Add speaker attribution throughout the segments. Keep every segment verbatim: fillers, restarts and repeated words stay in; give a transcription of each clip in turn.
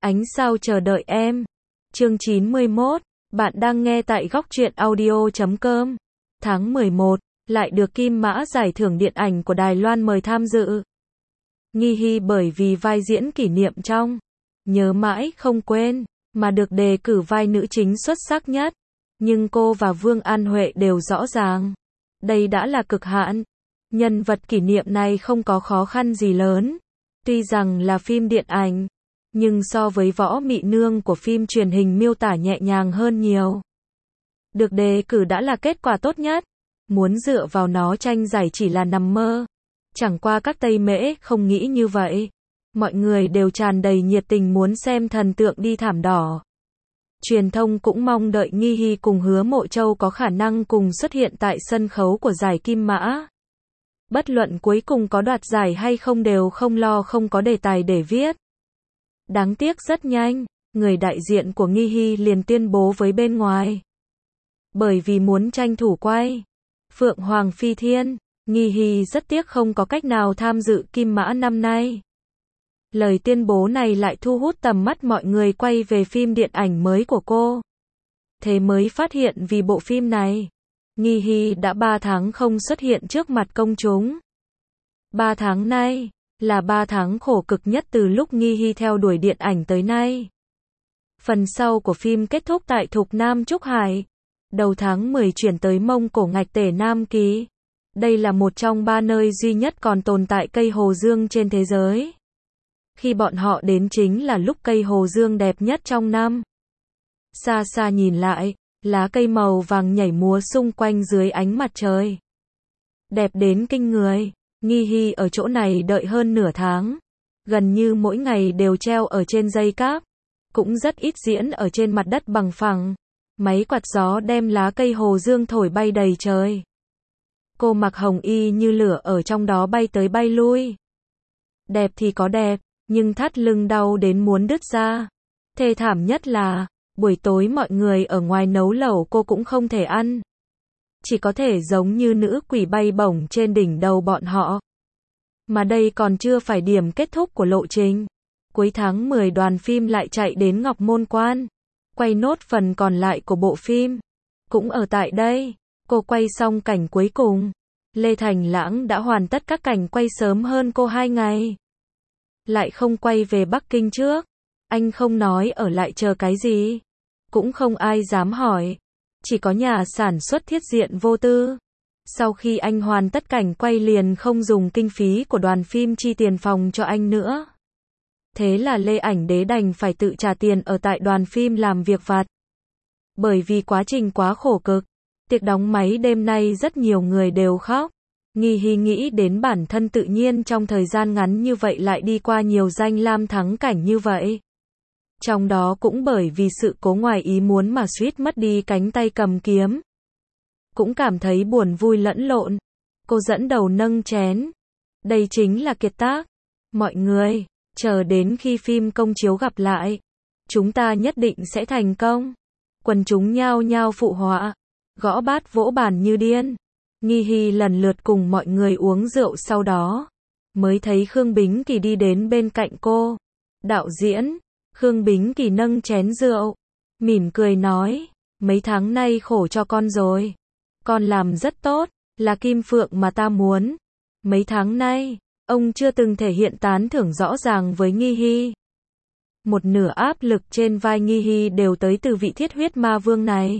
Speaker 1: Ánh sao chờ đợi em. Chương chín mươi mốt. Bạn đang nghe tại góc truyện audio chấm com. Tháng mười một, lại được Kim Mã giải thưởng điện ảnh của Đài Loan mời tham dự. Nghi Hy bởi vì vai diễn kỷ niệm trong Nhớ mãi không quên, mà được đề cử vai nữ chính xuất sắc nhất. Nhưng cô và Vương An Huệ đều rõ ràng, đây đã là cực hạn. Nhân vật kỷ niệm này không có khó khăn gì lớn. Tuy rằng là phim điện ảnh, nhưng so với Võ Mị Nương của phim truyền hình miêu tả nhẹ nhàng hơn nhiều. Được đề cử đã là kết quả tốt nhất. Muốn dựa vào nó tranh giải chỉ là nằm mơ. Chẳng qua các Tây Mễ không nghĩ như vậy. Mọi người đều tràn đầy nhiệt tình muốn xem thần tượng đi thảm đỏ. Truyền thông cũng mong đợi Nghi Hy cùng Hứa Mộ Châu có khả năng cùng xuất hiện tại sân khấu của giải Kim Mã. Bất luận cuối cùng có đoạt giải hay không đều không lo không có đề tài để viết. Đáng tiếc rất nhanh, người đại diện của Nghi Hy liền tuyên bố với bên ngoài. Bởi vì muốn tranh thủ quay Phượng Hoàng Phi Thiên, Nghi Hy rất tiếc không có cách nào tham dự Kim Mã năm nay. Lời tuyên bố này lại thu hút tầm mắt mọi người quay về phim điện ảnh mới của cô. Thế mới phát hiện vì bộ phim này, Nghi Hy đã ba tháng không xuất hiện trước mặt công chúng. ba tháng nay, là ba tháng khổ cực nhất từ lúc Nghi Hy theo đuổi điện ảnh tới nay. Phần sau của phim kết thúc tại Thục Nam Trúc Hải. Đầu tháng mười chuyển tới Mông Cổ Ngạch Tể Nam Ký. Đây là một trong ba nơi duy nhất còn tồn tại cây hồ dương trên thế giới. Khi bọn họ đến chính là lúc cây hồ dương đẹp nhất trong năm. Xa xa nhìn lại, lá cây màu vàng nhảy múa xung quanh dưới ánh mặt trời. Đẹp đến kinh người. Nghi Hy ở chỗ này đợi hơn nửa tháng. Gần như mỗi ngày đều treo ở trên dây cáp. Cũng rất ít diễn ở trên mặt đất bằng phẳng. Máy quạt gió đem lá cây hồ dương thổi bay đầy trời. Cô mặc hồng y như lửa ở trong đó bay tới bay lui. Đẹp thì có đẹp, nhưng thắt lưng đau đến muốn đứt ra. Thê thảm nhất là, buổi tối mọi người ở ngoài nấu lẩu cô cũng không thể ăn. Chỉ có thể giống như nữ quỷ bay bổng trên đỉnh đầu bọn họ. Mà đây còn chưa phải điểm kết thúc của lộ trình. Cuối tháng mười đoàn phim lại chạy đến Ngọc Môn Quan. Quay nốt phần còn lại của bộ phim. Cũng ở tại đây, cô quay xong cảnh cuối cùng. Lê Thành Lãng đã hoàn tất các cảnh quay sớm hơn cô hai ngày. Lại không quay về Bắc Kinh trước. Anh không nói ở lại chờ cái gì. Cũng không ai dám hỏi. Chỉ có nhà sản xuất Thiết Diện Vô Tư. Sau khi anh hoàn tất cảnh quay liền không dùng kinh phí của đoàn phim chi tiền phòng cho anh nữa. Thế là Lê Ảnh Đế đành phải tự trả tiền ở tại đoàn phim làm việc vặt. Bởi vì quá trình quá khổ cực, tiệc đóng máy đêm nay rất nhiều người đều khóc. Nghi Hy nghĩ đến bản thân tự nhiên trong thời gian ngắn như vậy lại đi qua nhiều danh lam thắng cảnh như vậy. Trong đó cũng bởi vì sự cố ngoài ý muốn mà suýt mất đi cánh tay cầm kiếm. Cũng cảm thấy buồn vui lẫn lộn. Cô dẫn đầu nâng chén. Đây chính là kiệt tác. Mọi người, chờ đến khi phim công chiếu gặp lại. Chúng ta nhất định sẽ thành công. Quần chúng nhao nhao phụ họa. Gõ bát vỗ bàn như điên. Nghi Hy lần lượt cùng mọi người uống rượu sau đó. Mới thấy Khương Bính Kỳ đi đến bên cạnh cô. Đạo diễn. Khương Bính Kỳ nâng chén rượu. Mỉm cười nói. Mấy tháng nay khổ cho con rồi. Con làm rất tốt. Là kim phượng mà ta muốn. Mấy tháng nay, ông chưa từng thể hiện tán thưởng rõ ràng với Nghi Hy. Một nửa áp lực trên vai Nghi Hy đều tới từ vị thiết huyết ma vương này.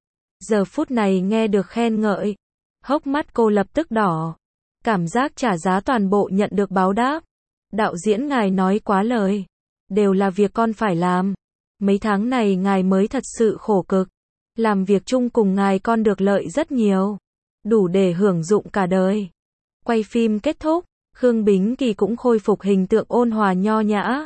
Speaker 1: Giờ phút này nghe được khen ngợi. Hốc mắt cô lập tức đỏ. Cảm giác trả giá toàn bộ nhận được báo đáp. Đạo diễn ngài nói quá lời. Đều là việc con phải làm. Mấy tháng này ngài mới thật sự khổ cực. Làm việc chung cùng ngài con được lợi rất nhiều. Đủ để hưởng dụng cả đời. Quay phim kết thúc, Khương Bính Kỳ cũng khôi phục hình tượng ôn hòa nho nhã.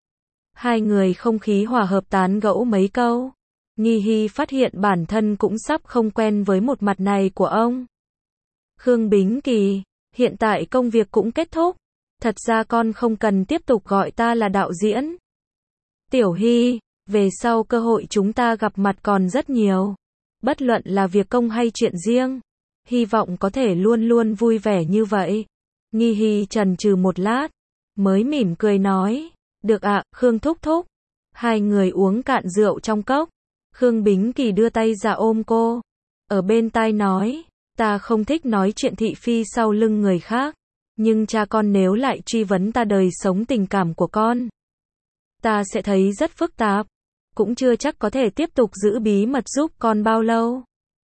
Speaker 1: Hai người không khí hòa hợp tán gẫu mấy câu. Nghi Hy phát hiện bản thân cũng sắp không quen với một mặt này của ông. Khương Bính Kỳ, hiện tại công việc cũng kết thúc. Thật ra con không cần tiếp tục gọi ta là đạo diễn. Tiểu Hy, về sau cơ hội chúng ta gặp mặt còn rất nhiều. Bất luận là việc công hay chuyện riêng. Hy vọng có thể luôn luôn vui vẻ như vậy. Nghi Hy chần chừ một lát. Mới mỉm cười nói. Được ạ, Khương thúc thúc. Hai người uống cạn rượu trong cốc. Khương Bính Kỳ đưa tay ra ôm cô. Ở bên tai nói, ta không thích nói chuyện thị phi sau lưng người khác. Nhưng cha con nếu lại truy vấn ta đời sống tình cảm của con, ta sẽ thấy rất phức tạp. Cũng chưa chắc có thể tiếp tục giữ bí mật giúp con bao lâu.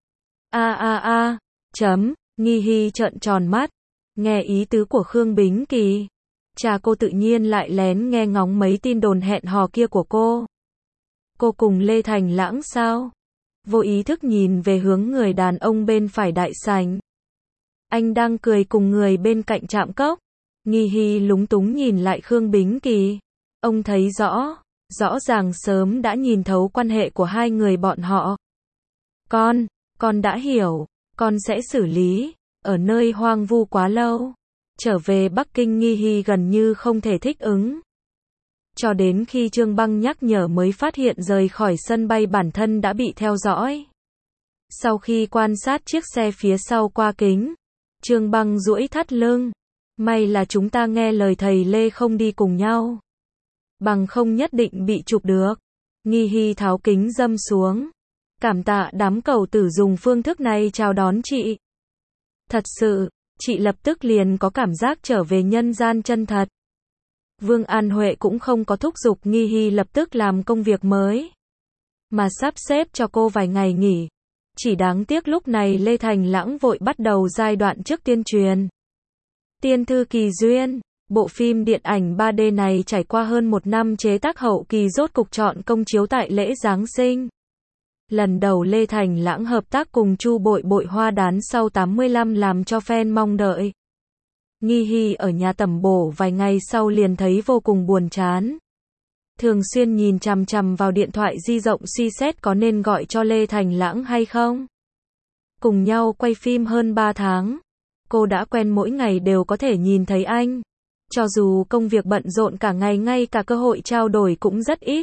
Speaker 1: A a a, chấm, Nghi Hy trợn tròn mắt. Nghe ý tứ của Khương Bính Kỳ. Cha cô tự nhiên lại lén nghe ngóng mấy tin đồn hẹn hò kia của cô. Cô cùng Lê Thành Lãng sao? Vô ý thức nhìn về hướng người đàn ông bên phải đại sảnh. Anh đang cười cùng người bên cạnh chạm cốc. Nghi Hy lúng túng nhìn lại Khương Bính Kỳ. Ông thấy rõ, rõ ràng sớm đã nhìn thấu quan hệ của hai người bọn họ. Con, con đã hiểu, con sẽ xử lý. Ở nơi hoang vu quá lâu. Trở về Bắc Kinh Nghi Hy gần như không thể thích ứng. Cho đến khi Trương Băng nhắc nhở mới phát hiện rời khỏi sân bay bản thân đã bị theo dõi. Sau khi quan sát chiếc xe phía sau qua kính, Trương Băng duỗi thắt lưng. May là chúng ta nghe lời thầy Lê không đi cùng nhau. Bằng không nhất định bị chụp được. Nghi Hy tháo kính râm xuống. Cảm tạ đám cầu tử dùng phương thức này chào đón chị. Thật sự, chị lập tức liền có cảm giác trở về nhân gian chân thật. Vương An Huệ cũng không có thúc giục Nghi Hy lập tức làm công việc mới, mà sắp xếp cho cô vài ngày nghỉ. Chỉ đáng tiếc lúc này Lê Thành Lãng vội bắt đầu giai đoạn trước tuyên truyền. Tiên thư kỳ duyên, bộ phim điện ảnh ba D này trải qua hơn một năm chế tác hậu kỳ rốt cục chọn công chiếu tại lễ Giáng sinh. Lần đầu Lê Thành Lãng hợp tác cùng Chu Bội Bội Hoa Đán sau tám mươi lăm làm cho fan mong đợi. Nghi Hy ở nhà tẩm bổ vài ngày sau liền thấy vô cùng buồn chán. Thường xuyên nhìn chằm chằm vào điện thoại di động suy xét có nên gọi cho Lê Thành Lãng hay không. Cùng nhau quay phim hơn ba tháng. Cô đã quen mỗi ngày đều có thể nhìn thấy anh. Cho dù công việc bận rộn cả ngày ngay cả cơ hội trao đổi cũng rất ít.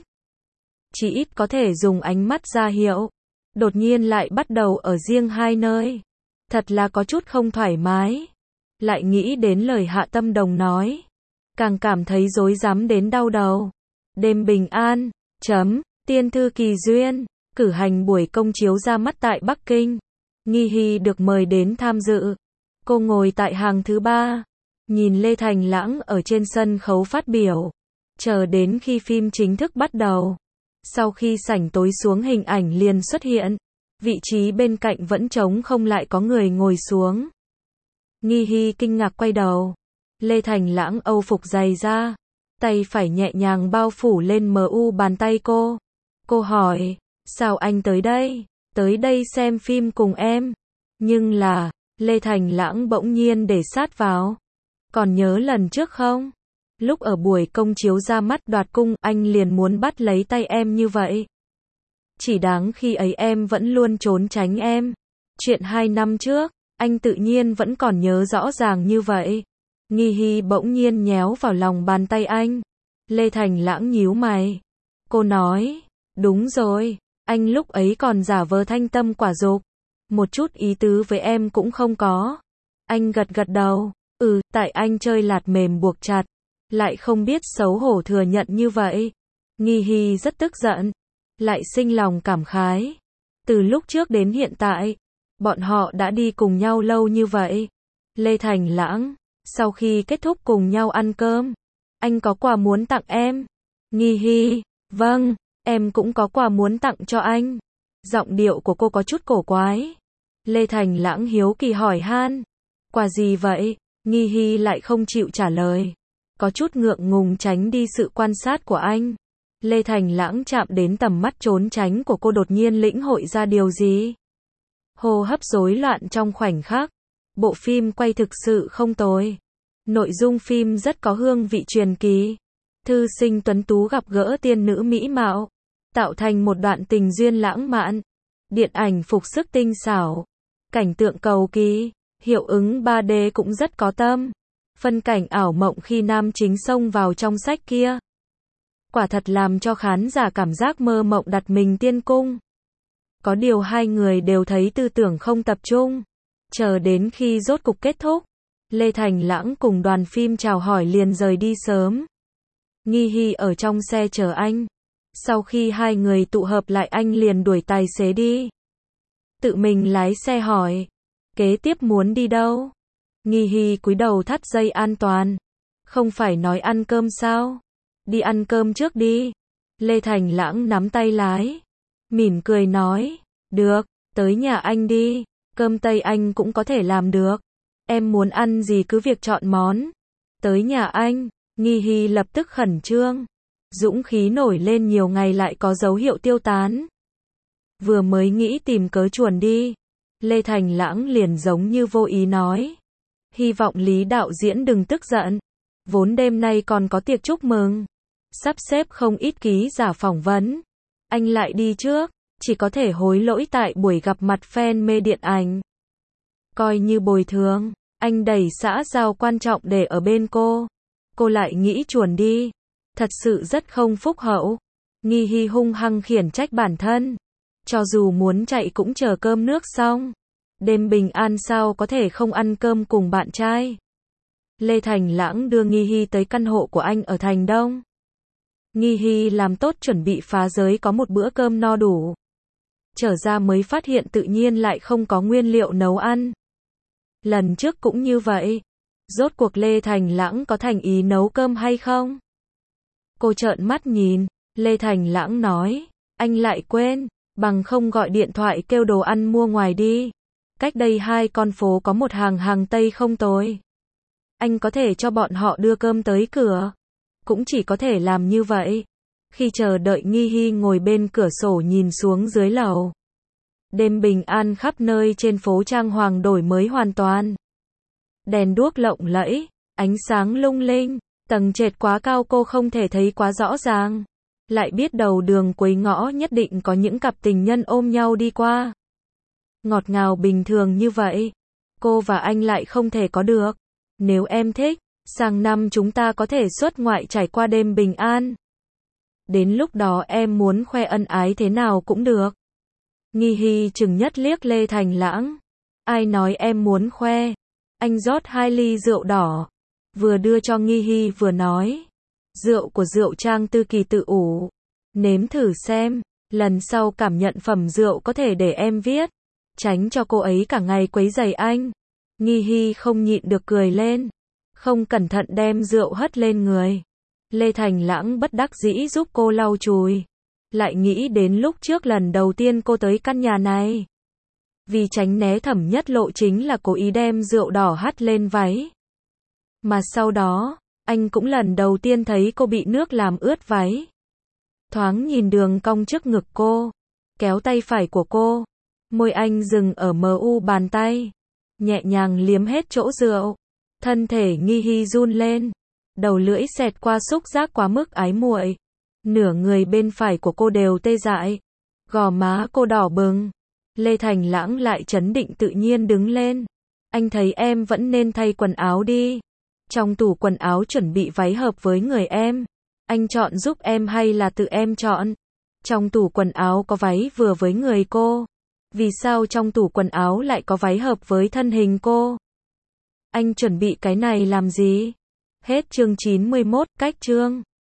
Speaker 1: Chỉ ít có thể dùng ánh mắt ra hiệu. Đột nhiên lại bắt đầu ở riêng hai nơi. Thật là có chút không thoải mái. Lại nghĩ đến lời Hạ Tâm Đồng nói. Càng cảm thấy rối rắm đến đau đầu. Đêm bình an, chấm, tiên thư kỳ duyên, cử hành buổi công chiếu ra mắt tại Bắc Kinh. Nghi Hy được mời đến tham dự. Cô ngồi tại hàng thứ ba. Nhìn Lê Thành Lãng ở trên sân khấu phát biểu. Chờ đến khi phim chính thức bắt đầu. Sau khi sảnh tối xuống hình ảnh liền xuất hiện. Vị trí bên cạnh vẫn trống không lại có người ngồi xuống. Nghi Hy kinh ngạc quay đầu. Lê Thành Lãng âu phục dày ra. Tay phải nhẹ nhàng bao phủ lên mờ u bàn tay cô. Cô hỏi, sao anh tới đây? Tới đây xem phim cùng em. Nhưng là, Lê Thành Lãng bỗng nhiên để sát vào. Còn nhớ lần trước không? Lúc ở buổi công chiếu ra mắt Đoạt Cung, anh liền muốn bắt lấy tay em như vậy. Chỉ đáng khi ấy em vẫn luôn trốn tránh em. Chuyện hai năm trước, anh tự nhiên vẫn còn nhớ rõ ràng như vậy. Nghi Hy bỗng nhiên nhéo vào lòng bàn tay anh. Lê Thành Lãng nhíu mày. Cô nói, đúng rồi, anh lúc ấy còn giả vờ thanh tâm quả dục. Một chút ý tứ với em cũng không có. Anh gật gật đầu. Ừ, tại anh chơi lạt mềm buộc chặt. Lại không biết xấu hổ thừa nhận như vậy. Nghi Hy rất tức giận. Lại sinh lòng cảm khái. Từ lúc trước đến hiện tại, bọn họ đã đi cùng nhau lâu như vậy. Lê Thành Lãng, sau khi kết thúc cùng nhau ăn cơm, anh có quà muốn tặng em. Nghi Hy, vâng, em cũng có quà muốn tặng cho anh. Giọng điệu của cô có chút cổ quái. Lê Thành Lãng hiếu kỳ hỏi han. Quà gì vậy? Nghi Hy lại không chịu trả lời. Có chút ngượng ngùng tránh đi sự quan sát của anh. Lê Thành Lãng chạm đến tầm mắt trốn tránh của cô đột nhiên lĩnh hội ra điều gì. Hô hấp rối loạn trong khoảnh khắc. Bộ phim quay thực sự không tồi. Nội dung phim rất có hương vị truyền kỳ. Thư sinh tuấn tú gặp gỡ tiên nữ mỹ mạo. Tạo thành một đoạn tình duyên lãng mạn. Điện ảnh phục sức tinh xảo. Cảnh tượng cầu kỳ. Hiệu ứng ba D cũng rất có tâm. Phân cảnh ảo mộng khi nam chính xông vào trong sách kia. Quả thật làm cho khán giả cảm giác mơ mộng đặt mình tiên cung. Có điều hai người đều thấy tư tưởng không tập trung. Chờ đến khi rốt cục kết thúc, Lê Thành Lãng cùng đoàn phim chào hỏi liền rời đi sớm. Nghi Hy ở trong xe chờ anh. Sau khi hai người tụ hợp lại anh liền đuổi tài xế đi. Tự mình lái xe hỏi. Kế tiếp muốn đi đâu? Nghi Hy cúi đầu thắt dây an toàn. Không phải nói ăn cơm sao? Đi ăn cơm trước đi. Lê Thành Lãng nắm tay lái. Mỉm cười nói. Được, tới nhà anh đi. Cơm Tây anh cũng có thể làm được. Em muốn ăn gì cứ việc chọn món. Tới nhà anh. Nghi Hy lập tức khẩn trương. Dũng khí nổi lên nhiều ngày lại có dấu hiệu tiêu tán. Vừa mới nghĩ tìm cớ chuồn đi. Lê Thành Lãng liền giống như vô ý nói. Hy vọng Lý đạo diễn đừng tức giận. Vốn đêm nay còn có tiệc chúc mừng. Sắp xếp không ít ký giả phỏng vấn. Anh lại đi trước. Chỉ có thể hối lỗi tại buổi gặp mặt fan mê điện ảnh. Coi như bồi thường. Anh đẩy xã giao quan trọng để ở bên cô. Cô lại nghĩ chuồn đi. Thật sự rất không phúc hậu. Nghi Hy hung hăng khiển trách bản thân. Cho dù muốn chạy cũng chờ cơm nước xong. Đêm bình an sao có thể không ăn cơm cùng bạn trai. Lê Thành Lãng đưa Nghi Hy tới căn hộ của anh ở Thành Đông. Nghi Hy làm tốt chuẩn bị phá giới có một bữa cơm no đủ. Trở ra mới phát hiện tự nhiên lại không có nguyên liệu nấu ăn. Lần trước cũng như vậy. Rốt cuộc Lê Thành Lãng có thành ý nấu cơm hay không? Cô trợn mắt nhìn. Lê Thành Lãng nói. Anh lại quên. Bằng không gọi điện thoại kêu đồ ăn mua ngoài đi. Cách đây hai con phố có một hàng hàng Tây không tồi. Anh có thể cho bọn họ đưa cơm tới cửa. Cũng chỉ có thể làm như vậy. Khi chờ đợi Nghi Hy ngồi bên cửa sổ nhìn xuống dưới lầu. Đêm bình an khắp nơi trên phố trang hoàng đổi mới hoàn toàn. Đèn đuốc lộng lẫy, ánh sáng lung linh, tầng trệt quá cao cô không thể thấy quá rõ ràng. Lại biết đầu đường cuối ngõ nhất định có những cặp tình nhân ôm nhau đi qua. Ngọt ngào bình thường như vậy, cô và anh lại không thể có được. Nếu em thích, sang năm chúng ta có thể xuất ngoại trải qua đêm bình an. Đến lúc đó em muốn khoe ân ái thế nào cũng được. Nghi Hy chừng nhất liếc Lê Thành Lãng. Ai nói em muốn khoe? Anh rót hai ly rượu đỏ. Vừa đưa cho Nghi Hy vừa nói. Rượu của rượu Trang Tư Kỳ tự ủ. Nếm thử xem. Lần sau cảm nhận phẩm rượu có thể để em viết. Tránh cho cô ấy cả ngày quấy rầy anh. Nghi Hy không nhịn được cười lên. Không cẩn thận đem rượu hất lên người. Lê Thành Lãng bất đắc dĩ giúp cô lau chùi. Lại nghĩ đến lúc trước lần đầu tiên cô tới căn nhà này. Vì tránh né Thẩm Nhất Lộ chính là cố ý đem rượu đỏ hắt lên váy. Mà sau đó, anh cũng lần đầu tiên thấy cô bị nước làm ướt váy. Thoáng nhìn đường cong trước ngực cô. Kéo tay phải của cô. Môi anh dừng ở mờ u bàn tay. Nhẹ nhàng liếm hết chỗ rượu. Thân thể Nghi Hy run lên. Đầu lưỡi xẹt qua xúc giác quá mức ái muội. Nửa người bên phải của cô đều tê dại. Gò má cô đỏ bừng. Lê Thành Lãng lại trấn định tự nhiên đứng lên. Anh thấy em vẫn nên thay quần áo đi. Trong tủ quần áo chuẩn bị váy hợp với người em. Anh chọn giúp em hay là tự em chọn? Trong tủ quần áo có váy vừa với người cô. Vì sao trong tủ quần áo lại có váy hợp với thân hình cô? Anh chuẩn bị cái này làm gì? Hết chương chín mươi mốt, cách chương.